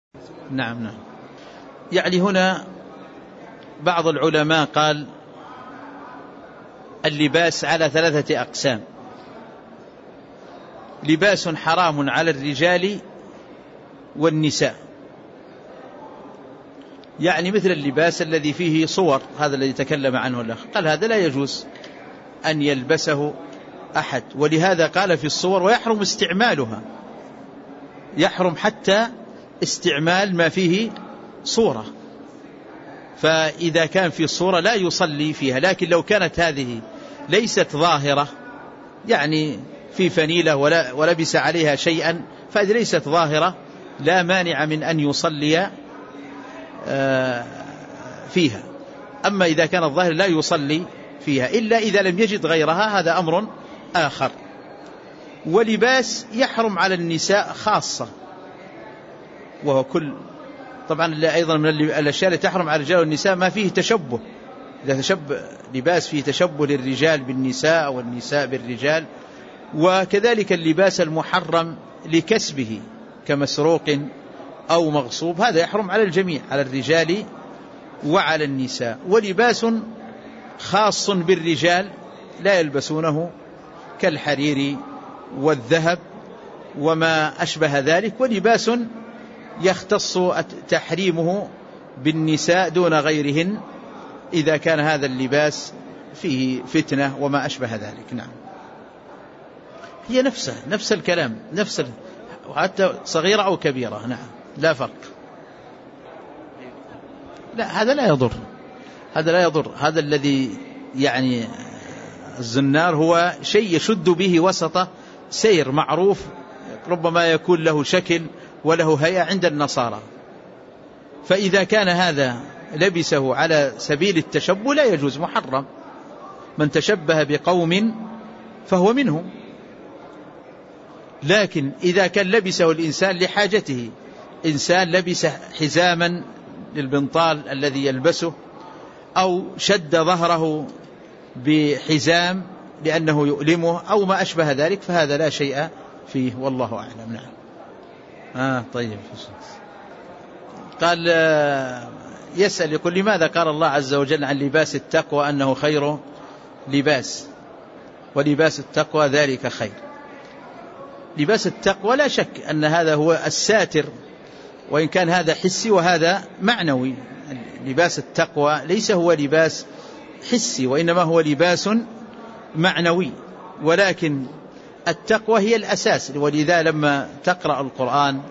نعم نعم. يعني هنا بعض العلماء قال اللباس على 3 أقسام: لباس حرام على الرجال والنساء، يعني مثل اللباس الذي فيه صور، هذا الذي تكلم عنه الأخ، قال هذا لا يجوز أن يلبسه أحد، ولهذا قال في الصور ويحرم استعمالها، يحرم حتى استعمال ما فيه صورة، فإذا كان في صورة لا يصلي فيها. لكن لو كانت هذه ليست ظاهرة، يعني في فنيلة ولبس عليها شيئا، فهذه ليست ظاهرة، لا مانع من أن يصلي فيها. أما إذا كانت ظاهرة لا يصلي فيها إلا إذا لم يجد غيرها، هذا أمر آخر. ولباس يحرم على النساء خاصة، وهو كل طبعا أيضا من الأشياء التي تحرم على الرجال والنساء ما فيه تشبه، إذا تشبه لباس فيه تشبه للرجال بالنساء أو النساء بالرجال. وكذلك اللباس المحرم لكسبه كمسروق أو مغصوب، هذا يحرم على الجميع، على الرجال وعلى النساء. ولباس خاص بالرجال لا يلبسونه كالحرير والذهب وما أشبه ذلك، ولباس يختص تحريمه بالنساء دون غيرهن إذا كان هذا اللباس فيه فتنة وما أشبه ذلك. نعم، هي نفس الكلام، حتى صغيرة أو كبيرة، نعم لا فرق. لا، هذا لا يضر. هذا الذي يعني الزنار هو شيء يشد به وسط سير معروف، ربما يكون له شكل وله هيئة عند النصارى، فإذا كان هذا لبسه على سبيل التشبه لا يجوز، محرم. من تشبه بقوم فهو منهم. لكن إذا كان لبسه الإنسان لحاجته، إنسان لبس حزاما للبنطال الذي يلبسه، أو شد ظهره بحزام لأنه يؤلمه أو ما أشبه ذلك، فهذا لا شيء فيه، والله أعلم. نعم. طيب. قال يسأل يقول لماذا قال الله عز وجل عن لباس التقوى أنه خير لباس، ولباس التقوى ذلك خير؟ لباس التقوى لا شك أن هذا هو الساتر، وإن كان هذا حسي وهذا معنوي. لباس التقوى ليس هو لباس حسي، وإنما هو لباس معنوي، ولكن التقوى هي الأساس. ولذا لما تقرأ القرآن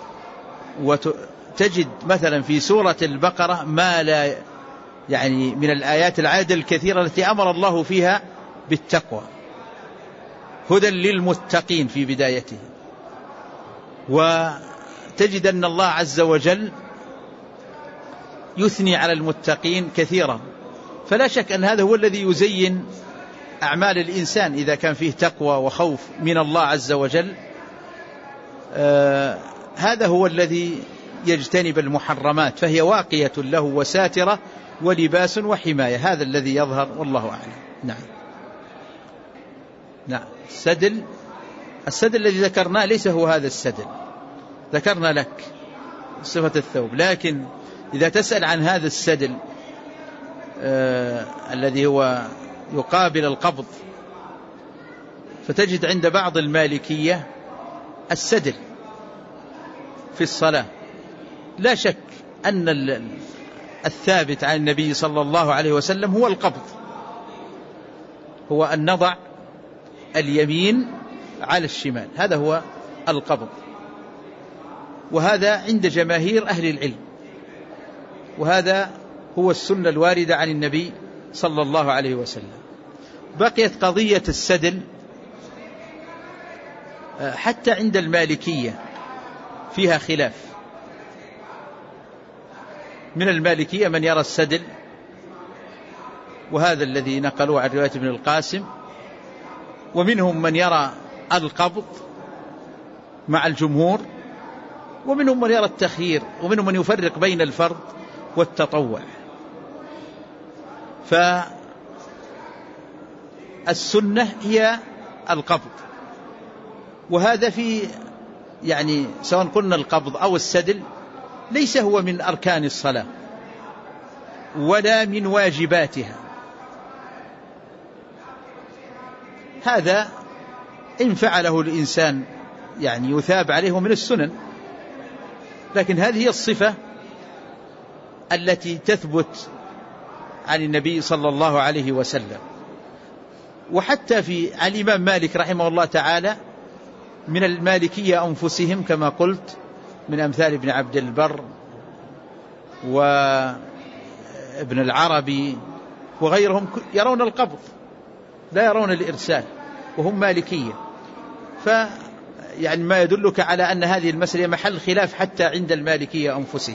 وتجد مثلا في سورة البقرة ما لا يعني من الآيات العادة الكثيرة التي أمر الله فيها بالتقوى، هدى للمتقين في بدايته، وتجد أن الله عز وجل يثني على المتقين كثيرا. فلا شك أن هذا هو الذي يزين أعمال الإنسان إذا كان فيه تقوى وخوف من الله عز وجل، هذا هو الذي يجتنب المحرمات، فهي واقية له وساترة ولباس وحماية، هذا الذي يظهر، والله أعلم. نعم. السدل الذي ذكرناه ليس هو هذا السدل، ذكرنا لك صفة الثوب، لكن إذا تسأل عن هذا السدل الذي هو يقابل القبض، فتجد عند بعض المالكية السدل في الصلاة. لا شك أن الثابت عن النبي صلى الله عليه وسلم هو القبض، هو أن نضع اليمين على الشمال، هذا هو القبض، وهذا عند جماهير أهل العلم، وهذا هو السنة الواردة عن النبي صلى الله عليه وسلم. بقيت قضية السدل حتى عند المالكية فيها خلاف، من المالكية من يرى السدل، وهذا الذي نقلوه عن رواية ابن القاسم، ومنهم من يرى القبض مع الجمهور، ومنهم من يرى التخيير، ومنهم من يفرق بين الفرض والتطوع. فالسنة هي القبض، وهذا في يعني سواء قلنا القبض أو السدل ليس هو من أركان الصلاة ولا من واجباتها. هذا إن فعله الإنسان يعني يثاب عليه من السنن، لكن هذه هي الصفة التي تثبت عن النبي صلى الله عليه وسلم. وحتى في الإمام مالك رحمه الله تعالى من المالكية أنفسهم كما قلت من أمثال ابن عبد البر وابن العربي وغيرهم يرون القبض لا يرون الإرسال وهم مالكية. يعني ما يدلك على أن هذه المسألة محل خلاف حتى عند المالكية أنفسهم.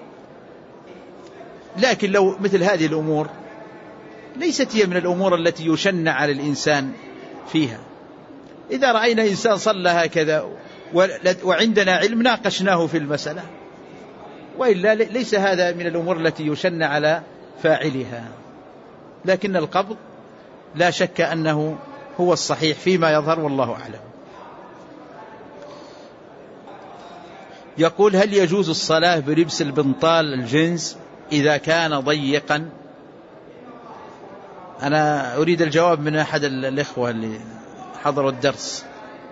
لكن لو مثل هذه الأمور ليست هي من الأمور التي يشنع على الإنسان فيها. إذا رأينا إنسان صلى هكذا وعندنا علم ناقشناه في المسألة، وإلا ليس هذا من الأمور التي يشنع على فاعلها. لكن القبض لا شك أنه هو الصحيح فيما يظهر والله أعلم. يقول: هل يجوز الصلاة بلبس البنطال الجنس إذا كان ضيقا؟ أنا أريد الجواب من أحد الإخوة اللي حضروا الدرس.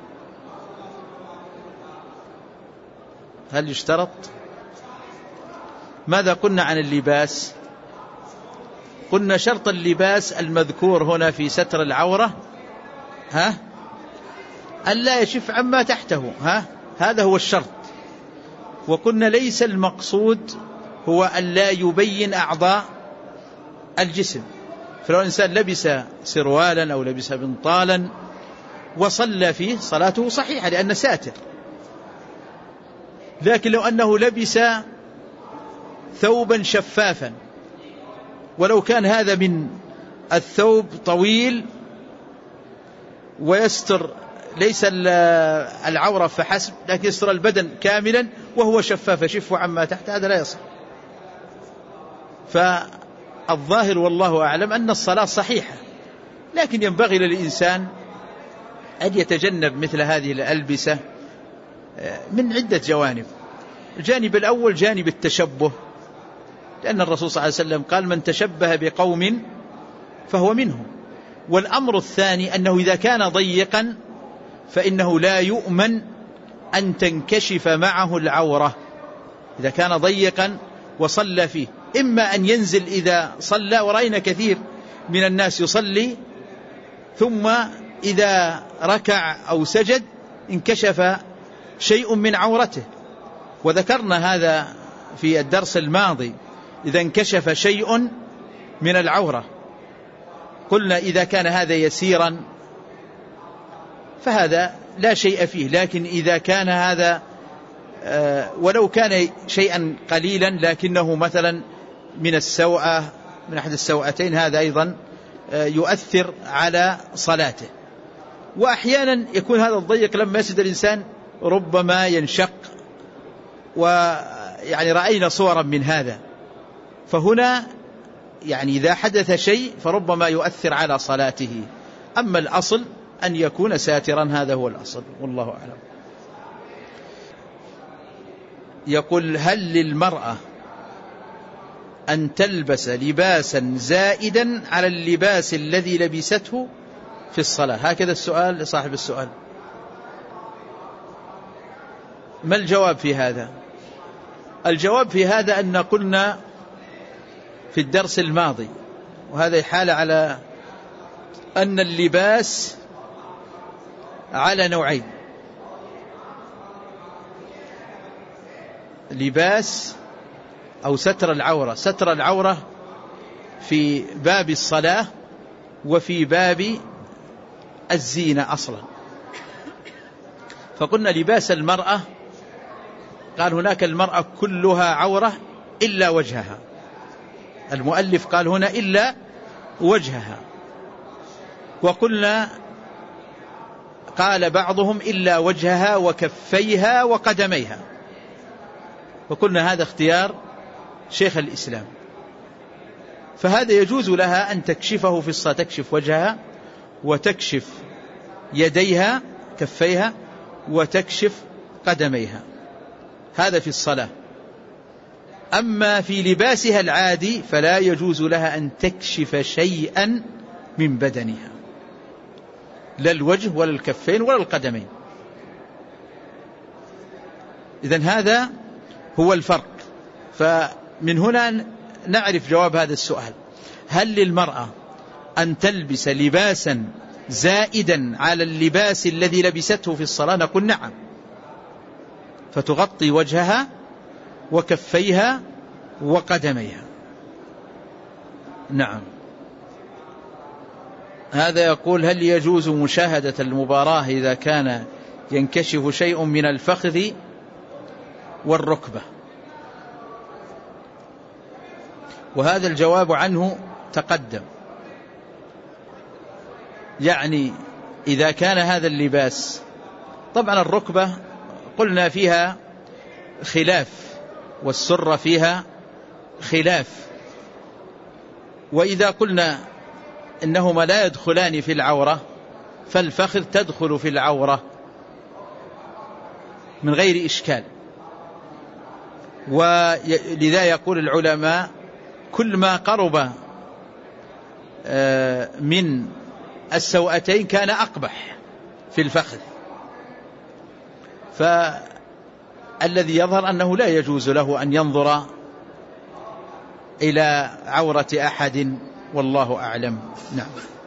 هل يشترط؟ ماذا قلنا عن اللباس؟ قلنا شرط اللباس المذكور هنا في ستر العورة ألا يشف عما تحته، هذا هو الشرط. وقلنا ليس المقصود هو ألا يبين أعضاء الجسم. فلو الإنسان لبس سروالا أو لبس بنطالا وصلى فيه صلاته صحيحة لأنه ساتر. لكن لو أنه لبس ثوبا شفافا، ولو كان هذا من الثوب طويل ويستر ليس العورة فحسب لكن يستر البدن كاملا وهو شفاف يشف عما تحت، هذا لا يصح. فالظاهر والله أعلم أن الصلاة صحيحة، لكن ينبغي للإنسان أن يتجنب مثل هذه الألبسة من عدة جوانب. الجانب الأول جانب التشبه، لأن الرسول صلى الله عليه وسلم قال: من تشبه بقوم فهو منهم. والأمر الثاني أنه إذا كان ضيقا فإنه لا يؤمن أن تنكشف معه العورة. إذا كان ضيقا وصلى فيه إما أن ينزل إذا صلى، ورأينا كثير من الناس يصلي ثم إذا ركع أو سجد انكشف شيء من عورته، وذكرنا هذا في الدرس الماضي. إذا انكشف شيء من العورة قلنا إذا كان هذا يسيرا فهذا لا شيء فيه، لكن إذا كان هذا ولو كان شيئا قليلا لكنه مثلا من السوءة من أحد السوءتين هذا أيضا يؤثر على صلاته. وأحيانا يكون هذا الضيق لما يسجد الإنسان ربما ينشق، ويعني رأينا صورا من هذا. فهنا يعني إذا حدث شيء فربما يؤثر على صلاته. أما الأصل أن يكون ساترا، هذا هو الأصل والله أعلم. يقول: هل للمرأة أن تلبس لباسا زائدا على اللباس الذي لبسته في الصلاة؟ هكذا السؤال لصاحب السؤال. ما الجواب في هذا؟ الجواب في هذا أن قلنا في الدرس الماضي، وهذا يحال على أن اللباس على نوعين: لباس أو ستر العورة. ستر العورة في باب الصلاة وفي باب الزينة أصلا. فقلنا لباس المرأة قال هناك المرأة كلها عورة إلا وجهها. المؤلف قال هنا إلا وجهها. وقلنا قال بعضهم إلا وجهها وكفيها وقدميها. وقلنا هذا اختيار شيخ الإسلام. فهذا يجوز لها أن تكشفه في الصلاة، تكشف وجهها وتكشف يديها كفيها وتكشف قدميها، هذا في الصلاة. أما في لباسها العادي فلا يجوز لها أن تكشف شيئا من بدنها، لا الوجه ولا الكفين ولا القدمين. إذن هذا هو الفرق. فمن هنا نعرف جواب هذا السؤال: هل للمرأة أن تلبس لباسا زائدا على اللباس الذي لبسته في الصلاة؟ نقول نعم، فتغطي وجهها وكفيها وقدميها. نعم. هذا يقول: هل يجوز مشاهدة المباراة إذا كان ينكشف شيء من الفخذ والركبة؟ وهذا الجواب عنه تقدم. يعني إذا كان هذا اللباس، طبعا الركبة قلنا فيها خلاف، والسرة فيها خلاف، وإذا قلنا إنهما لا يدخلان في العورة فالفخذ تدخل في العورة من غير إشكال. ولذا يقول العلماء: كل ما قرب من السوأتين كان أقبح في الفخذ. فالذي يظهر أنه لا يجوز له أن ينظر إلى عورة أحد، والله أعلم. نعم.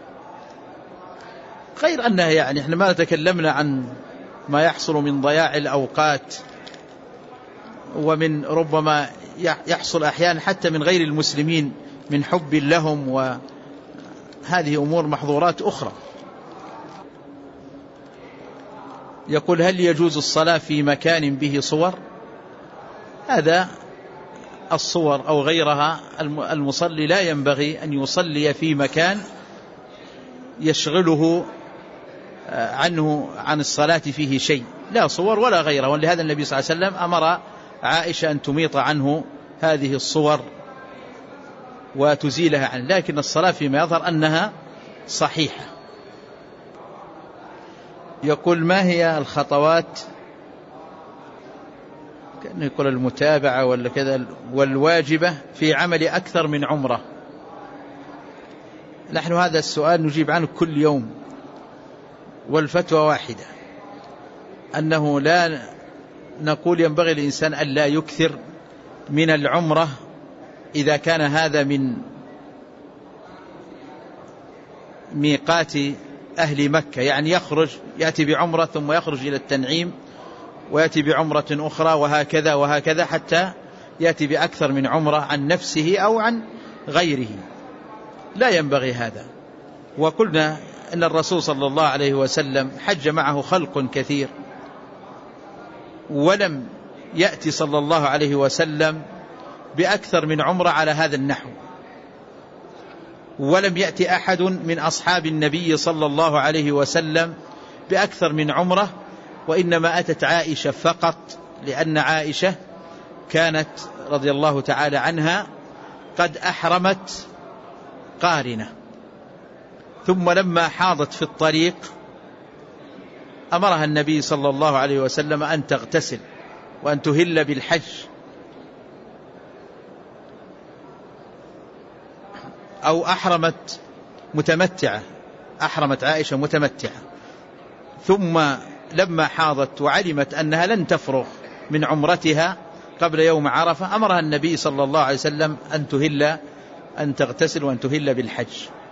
غير أنه يعني إحنا ما تكلمنا عن ما يحصل من ضياع الأوقات، ومن ربما يحصل أحيانا حتى من غير المسلمين من حب لهم، وهذه أمور محظورات أخرى. يقول: هل يجوز الصلاة في مكان به صور؟ هذا الصور أو غيرها المصلي لا ينبغي أن يصلي في مكان يشغله عنه عن الصلاة فيه شيء، لا صور ولا غيره. ولهذا النبي صلى الله عليه وسلم أمر عائشة أن تميط عنه هذه الصور وتزيلها عنه، لكن الصلاة فيما يظهر أنها صحيحة. يقول: ما هي الخطوات، كأنه يقول المتابعة ولا كذا، والواجبة في عمل أكثر من عمرة؟ نحن هذا السؤال نجيب عنه كل يوم، والفتوى واحدة، أنه لا نقول ينبغي الإنسان أن لا يكثر من العمرة إذا كان هذا من ميقات أهل مكة، يعني يخرج يأتي بعمرة ثم يخرج إلى التنعيم ويأتي بعمرة أخرى وهكذا وهكذا، حتى يأتي بأكثر من عمرة عن نفسه أو عن غيره. لا ينبغي هذا. وقلنا أن الرسول صلى الله عليه وسلم حج معه خلق كثير، ولم يأتي صلى الله عليه وسلم بأكثر من عمرة على هذا النحو، ولم يأتي أحد من أصحاب النبي صلى الله عليه وسلم بأكثر من عمرة، وإنما أتت عائشة فقط، لأن عائشة كانت رضي الله تعالى عنها قد أحرمت قارنة، ثم لما حاضت في الطريق أمرها النبي صلى الله عليه وسلم أن تغتسل وأن تهل بالحج، أو أحرمت متمتعة، أحرمت عائشة متمتعة، ثم لما حاضت وعلمت أنها لن تفرغ من عمرتها قبل يوم عرفة أمرها النبي صلى الله عليه وسلم أن تغتسل وأن تهل بالحج.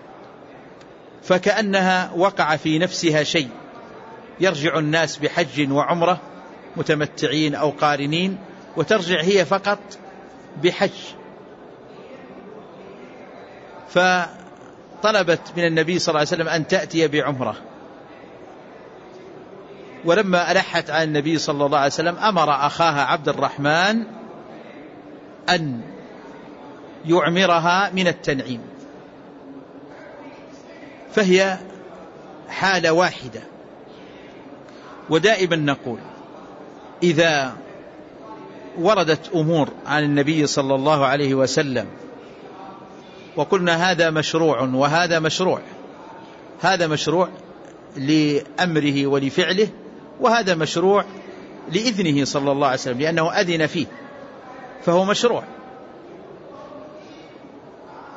فكأنها وقع في نفسها شيء، يرجع الناس بحج وعمرة متمتعين أو قارنين، وترجع هي فقط بحج. فطلبت من النبي صلى الله عليه وسلم أن تأتي بعمرة، ولما ألحت عن النبي صلى الله عليه وسلم أمر أخاها عبد الرحمن أن يعمرها من التنعيم، فهي حالة واحدة. ودائما نقول إذا وردت أمور عن النبي صلى الله عليه وسلم وقلنا هذا مشروع وهذا مشروع، هذا مشروع لأمره ولفعله، وهذا مشروع لإذنه صلى الله عليه وسلم، لأنه أذن فيه فهو مشروع.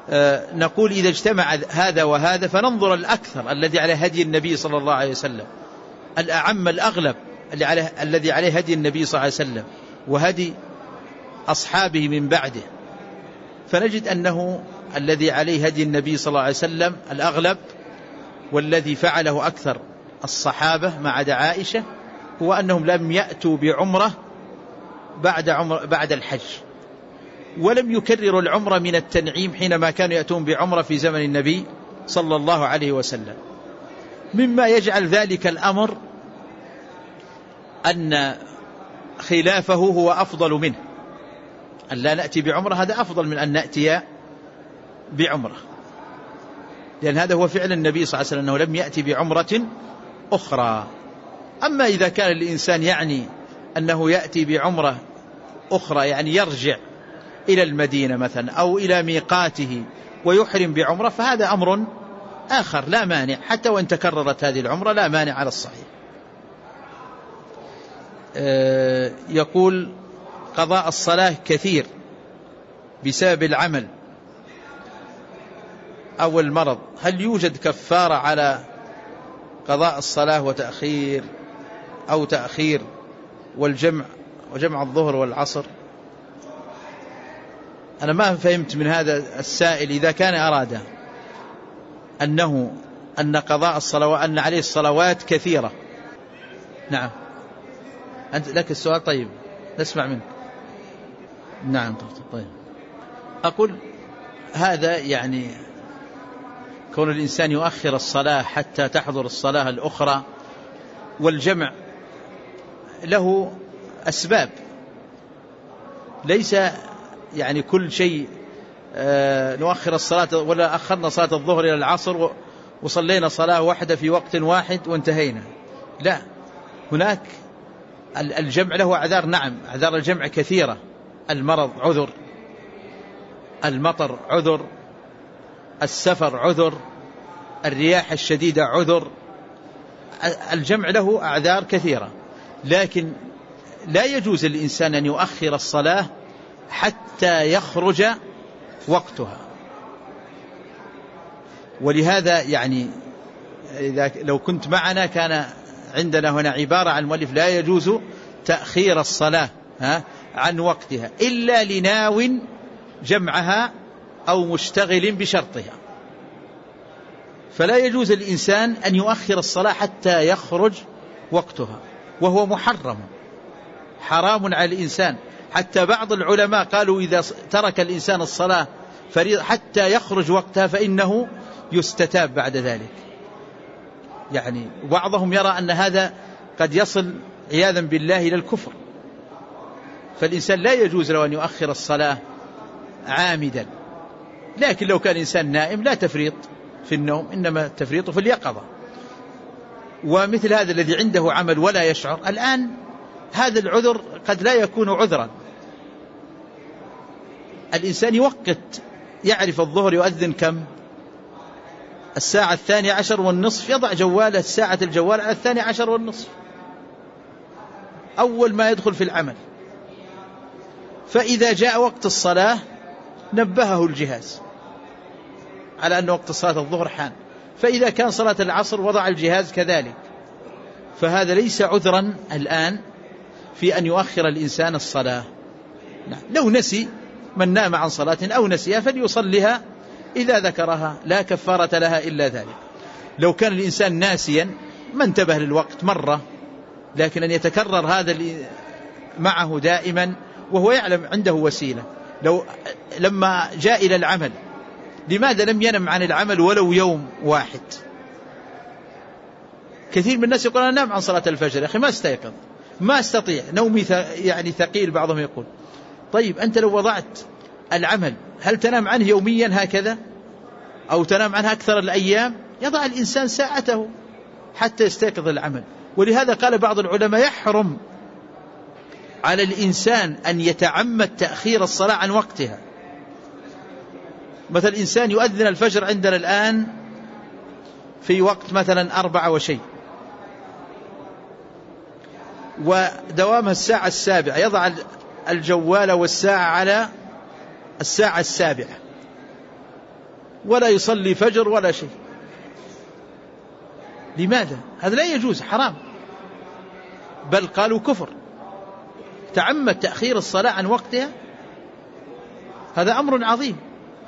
نقول إذا اجتمع هذا وهذا فننظر الأكثر الذي على هدي النبي صلى الله عليه وسلم، الأعم الأغلب الذي عليه هدي النبي صلى الله عليه وسلم وهدي أصحابه من بعده، فنجد أنه الذي عليه هدي النبي صلى الله عليه وسلم الأغلب والذي فعله أكثر الصحابة ما عدا عائشة هو أنهم لم يأتوا بعمرة بعد الحج، ولم يكرروا العمرة من التنعيم حينما كانوا يأتون بعمرة في زمن النبي صلى الله عليه وسلم. مما يجعل ذلك الأمر أن خلافه هو أفضل منه، أن لا نأتي بعمرة هذا أفضل من أن نأتي بعمرة، لأن هذا هو فعل النبي صلى الله عليه وسلم أنه لم يأتي بعمرة أخرى. أما إذا كان الإنسان يعني أنه يأتي بعمرة أخرى، يعني يرجع إلى المدينة مثلا أو إلى ميقاته ويحرم بعمرة، فهذا أمر آخر لا مانع، حتى وإن تكررت هذه العمرة لا مانع على الصحيح. يقول قضاء الصلاة كثير بسبب العمل أو المرض، هل يوجد كفارة على قضاء الصلاة وتأخير وجمع الظهر والعصر؟ أنا ما فهمت من هذا السائل إذا كان أراد أن قضاء الصلاة أن عليه الصلوات كثيرة. نعم، أنت لك السؤال. طيب نسمع منك. نعم طيب. أقول هذا يعني كون الإنسان يؤخر الصلاة حتى تحضر الصلاة الأخرى، والجمع له أسباب، ليس يعني كل شيء نؤخر الصلاة، ولا أخرنا صلاة الظهر إلى العصر وصلينا صلاة واحدة في وقت واحد وانتهينا، لا، هناك الجمع له أعذار. نعم، أعذار الجمع كثيرة، المرض عذر، المطر عذر، السفر عذر، الرياح الشديدة عذر، الجمع له أعذار كثيرة، لكن لا يجوز للإنسان أن يؤخر الصلاة حتى يخرج وقتها. ولهذا يعني لو كنت معنا كان عندنا هنا عبارة عن المؤلف: لا يجوز تأخير الصلاة عن وقتها إلا لناو جمعها أو مشتغل بشرطها. فلا يجوز الإنسان أن يؤخر الصلاة حتى يخرج وقتها، وهو حرام على الإنسان. حتى بعض العلماء قالوا إذا ترك الإنسان الصلاة فريضة حتى يخرج وقتها فإنه يستتاب بعد ذلك. يعني بعضهم يرى أن هذا قد يصل عياذا بالله إلى الكفر، فالإنسان لا يجوز له أن يؤخر الصلاة عامدا. لكن لو كان الإنسان نائم لا تفريط في النوم، إنما التفريط في اليقظة. ومثل هذا الذي عنده عمل ولا يشعر الآن، هذا العذر قد لا يكون عذرا. الإنسان يوقت، يعرف الظهر يؤذن كم؟ 12:30 يضع جواله ساعة الجوال على 12:30 أول ما يدخل في العمل، فإذا جاء وقت الصلاة نبهه الجهاز على أن وقت صلاة الظهر حان، فإذا كان صلاة العصر وضع الجهاز كذلك. فهذا ليس عذرا الآن في أن يؤخر الإنسان الصلاة. لو نسي، من نام عن صلاة أو نسيها فليصليها إذا ذكرها، لا كفارة لها إلا ذلك. لو كان الإنسان ناسيا ما انتبه للوقت مرة، لكن أن يتكرر هذا معه دائما وهو يعلم عنده وسيلة. لما جاء إلى العمل لماذا لم ينم عن العمل ولو يوم واحد؟ كثير من الناس يقول أنا نام عن صلاة الفجر، يا أخي ما استيقظ، ما استطيع، نومي يعني ثقيل. بعضهم يقول طيب أنت لو وضعت العمل هل تنام عنه يوميا هكذا أو تنام عنه أكثر الأيام؟ يضع الإنسان ساعته حتى يستيقظ العمل. ولهذا قال بعض العلماء يحرم على الإنسان أن يتعمد تأخير الصلاة عن وقتها. مثل إنسان يؤذن الفجر عندنا الآن في وقت مثلا 4 وشيء، ودوامها 7:07، يضع الجوال والساعة على 7:07 ولا يصلي فجر ولا شيء. لماذا؟ هذا لا يجوز، حرام، بل قالوا كفر. تعمد تأخير الصلاة عن وقتها، هذا أمر عظيم.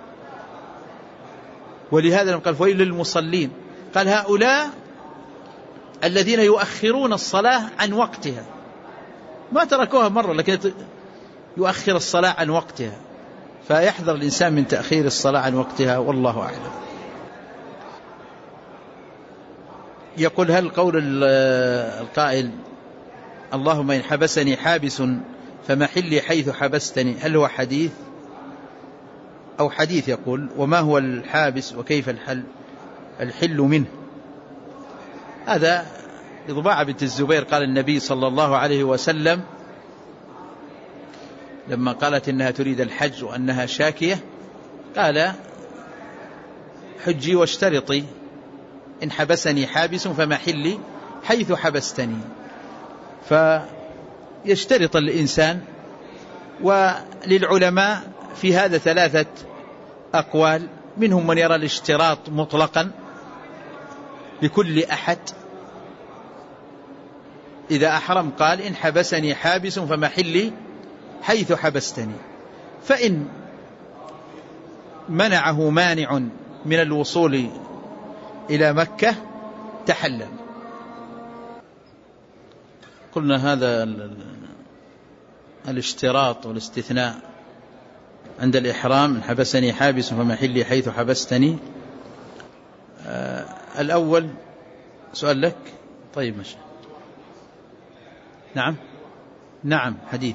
ولهذا قال فويل للمصلين، قال هؤلاء الذين يؤخرون الصلاة عن وقتها، ما تركوها مرة لكن يؤخر الصلاة عن وقتها، فيحذر الإنسان من تأخير الصلاة عن وقتها، والله أعلم. يقول هل قول القائل اللهم إن حبسني حابس فمحلي حيث حبستني، هل هو حديث أو حديث؟ يقول وما هو الحابس وكيف الحل منه؟ هذا لضباعة بنت الزبير قال النبي صلى الله عليه وسلم لما قالت إنها تريد الحج وأنها شاكية، قال حجي واشترطي، إن حبسني حابس فمحلي حيث حبستني. فيشترط الإنسان. وللعلماء في هذا 3 أقوال، منهم من يرى الاشتراط مطلقا لكل أحد، إذا أحرم قال إن حبسني حابس فمحلي حيث حبستني، فإن منعه مانع من الوصول إلى مكة تحلل. قلنا هذا الاشتراط والاستثناء عند الإحرام، إن حبسني حابس فمحلي حيث حبستني. الأول سؤال لك، طيب ماشي. نعم حديث.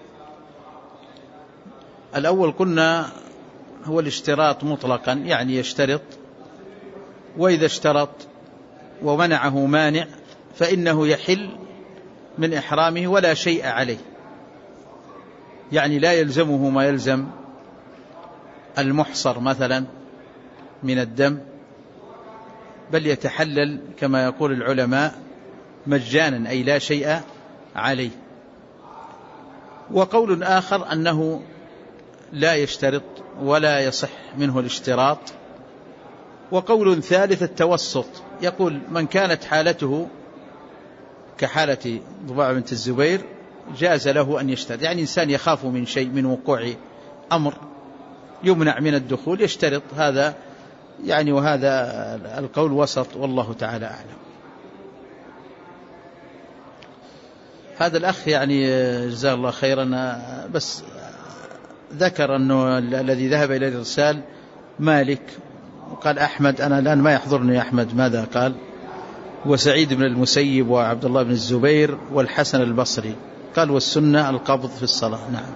الأول قلنا هو الاشتراط مطلقا، يعني يشترط، وإذا اشترط ومنعه مانع فإنه يحل من إحرامه ولا شيء عليه، يعني لا يلزمه ما يلزم المحصر مثلا من الدم، بل يتحلل كما يقول العلماء مجانا، أي لا شيء عليه. وقول آخر أنه لا يشترط ولا يصح منه الاشتراط. وقول ثالث التوسط، يقول من كانت حالته كحالة ضباعة بنت الزبير جاز له أن يشترط، يعني إنسان يخاف من شيء، من وقوع أمر يمنع من الدخول يشترط، هذا يعني، وهذا القول وسط، والله تعالى أعلم. هذا الأخ يعني جزاه الله خيرا، بس ذكر أنه الذي ذهب إلى الإرسال مالك، وقال أحمد، أنا الآن ما يحضرني أحمد ماذا قال، وسعيد بن المسيب وعبد الله بن الزبير والحسن البصري، قال والسنة القبض في الصلاة. نعم.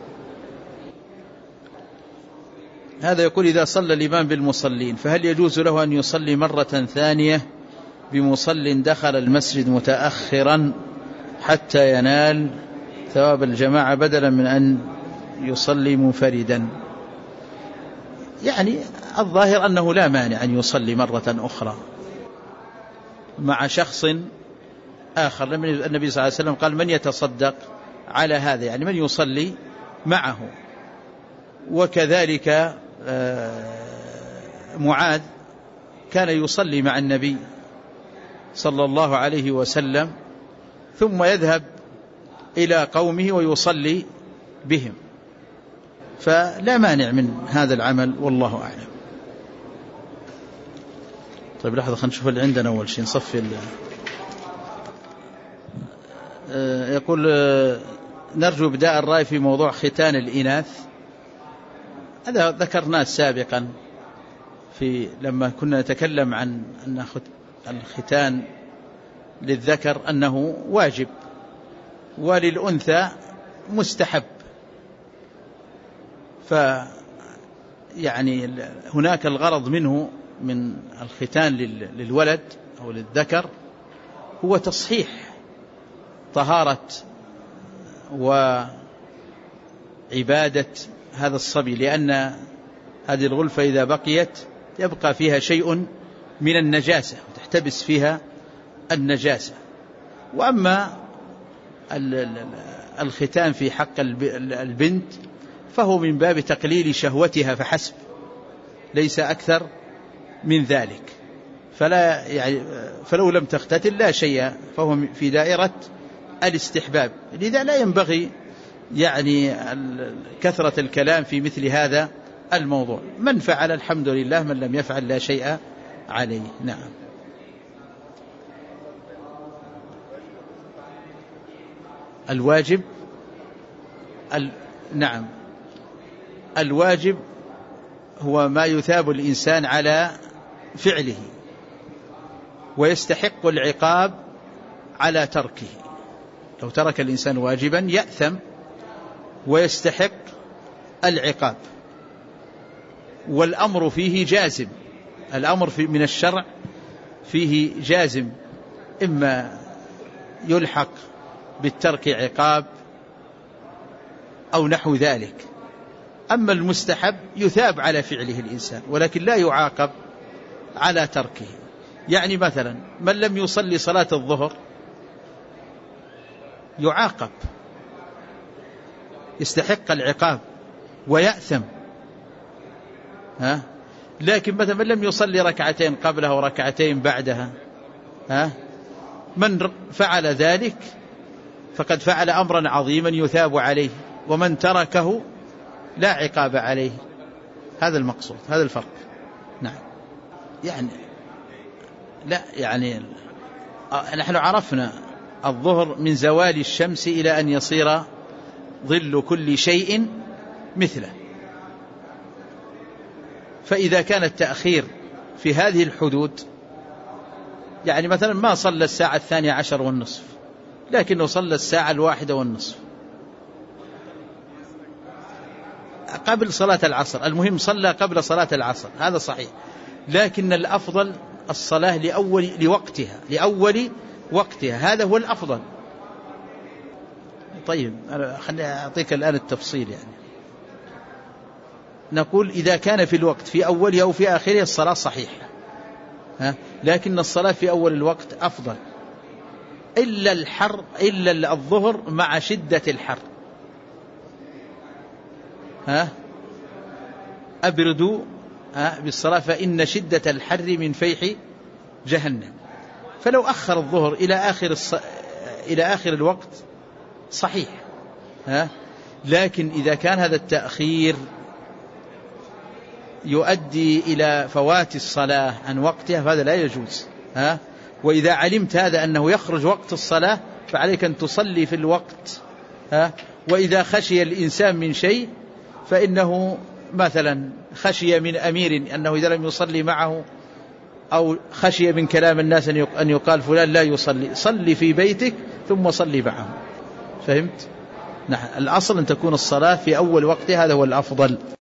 هذا يقول إذا صلى الإمام بالمصلين فهل يجوز له أن يصلي مرة ثانية بمصل دخل المسجد متأخرا حتى ينال ثواب الجماعة بدلا من أن يصلي منفردا؟ يعني الظاهر أنه لا مانع أن يصلي مرة أخرى مع شخص آخر. النبي صلى الله عليه وسلم قال من يتصدق على هذا، يعني من يصلي معه. وكذلك معاذ كان يصلي مع النبي صلى الله عليه وسلم ثم يذهب إلى قومه ويصلي بهم، فلا مانع من هذا العمل، والله أعلم. طيب لحظة، خلينا نشوف اللي عندنا أول شيء، نصفي يقول نرجو إبداء الرأي في موضوع ختان الإناث. هذا ذكرناه سابقا لما كنا نتكلم عن أن الختان للذكر أنه واجب وللأنثى مستحب، فيعني هناك الغرض منه من الختان للولد أو للذكر هو تصحيح طهارة وعبادة هذا الصبي، لأن هذه الغلفة إذا بقيت يبقى فيها شيء من النجاسة وتحتبس فيها النجاسة. وأما الختان في حق البنت فهو من باب تقليل شهوتها فحسب، ليس أكثر من ذلك. فلو لم تختتل لا شيء، فهو في دائرة الاستحباب. لذا لا ينبغي كثرة الكلام في مثل هذا الموضوع. من فعل الحمد لله، من لم يفعل لا شيء عليه. نعم. الواجب نعم، الواجب هو ما يثاب الإنسان على فعله ويستحق العقاب على تركه. لو ترك الإنسان واجبا يأثم ويستحق العقاب، والأمر فيه جازم. الأمر من الشرع فيه جازم، إما يلحق بالترك عقاب أو نحو ذلك. أما المستحب يثاب على فعله الإنسان ولكن لا يعاقب على تركه. يعني مثلا من لم يصلي صلاة الظهر يعاقب، يستحق العقاب ويأثم. لكن مثلا من لم يصلي ركعتين قبلها وركعتين بعدها، من فعل ذلك فقد فعل أمرا عظيما يثاب عليه، ومن تركه لا عقاب عليه. هذا المقصود، هذا الفرق. نعم. نحن عرفنا الظهر من زوال الشمس إلى أن يصير ظل كل شيء مثله. فإذا كان التأخير في هذه الحدود، مثلا ما صلى الساعة 12:30 لكنه صلى الساعة 1:30 قبل صلاة العصر، المهم صلى قبل صلاة العصر، هذا صحيح. لكن الأفضل الصلاة لأول وقتها، هذا هو الأفضل. طيب خليني أعطيك الآن التفصيل. نقول إذا كان في الوقت في أوله أو في آخره الصلاة صحيحة، لكن الصلاة في أول الوقت أفضل، إلا الحر، إلا الظهر مع شدة الحر. أبردوا بالصلاة فإن شدة الحر من فيح جهنم. فلو أخر الظهر إلى آخر الوقت صحيح، لكن إذا كان هذا التأخير يؤدي إلى فوات الصلاة عن وقتها فهذا لا يجوز. وإذا علمت هذا أنه يخرج وقت الصلاة فعليك أن تصلي في الوقت. وإذا خشي الإنسان من شيء فإنه مثلا خشي من أمير أنه إذا لم يصلي معه، أو خشي من كلام الناس أن يقال فلان لا يصلي، صلي في بيتك ثم صلي معه. فهمت؟ نعم. الأصل أن تكون الصلاة في أول وقتها، هذا هو الأفضل.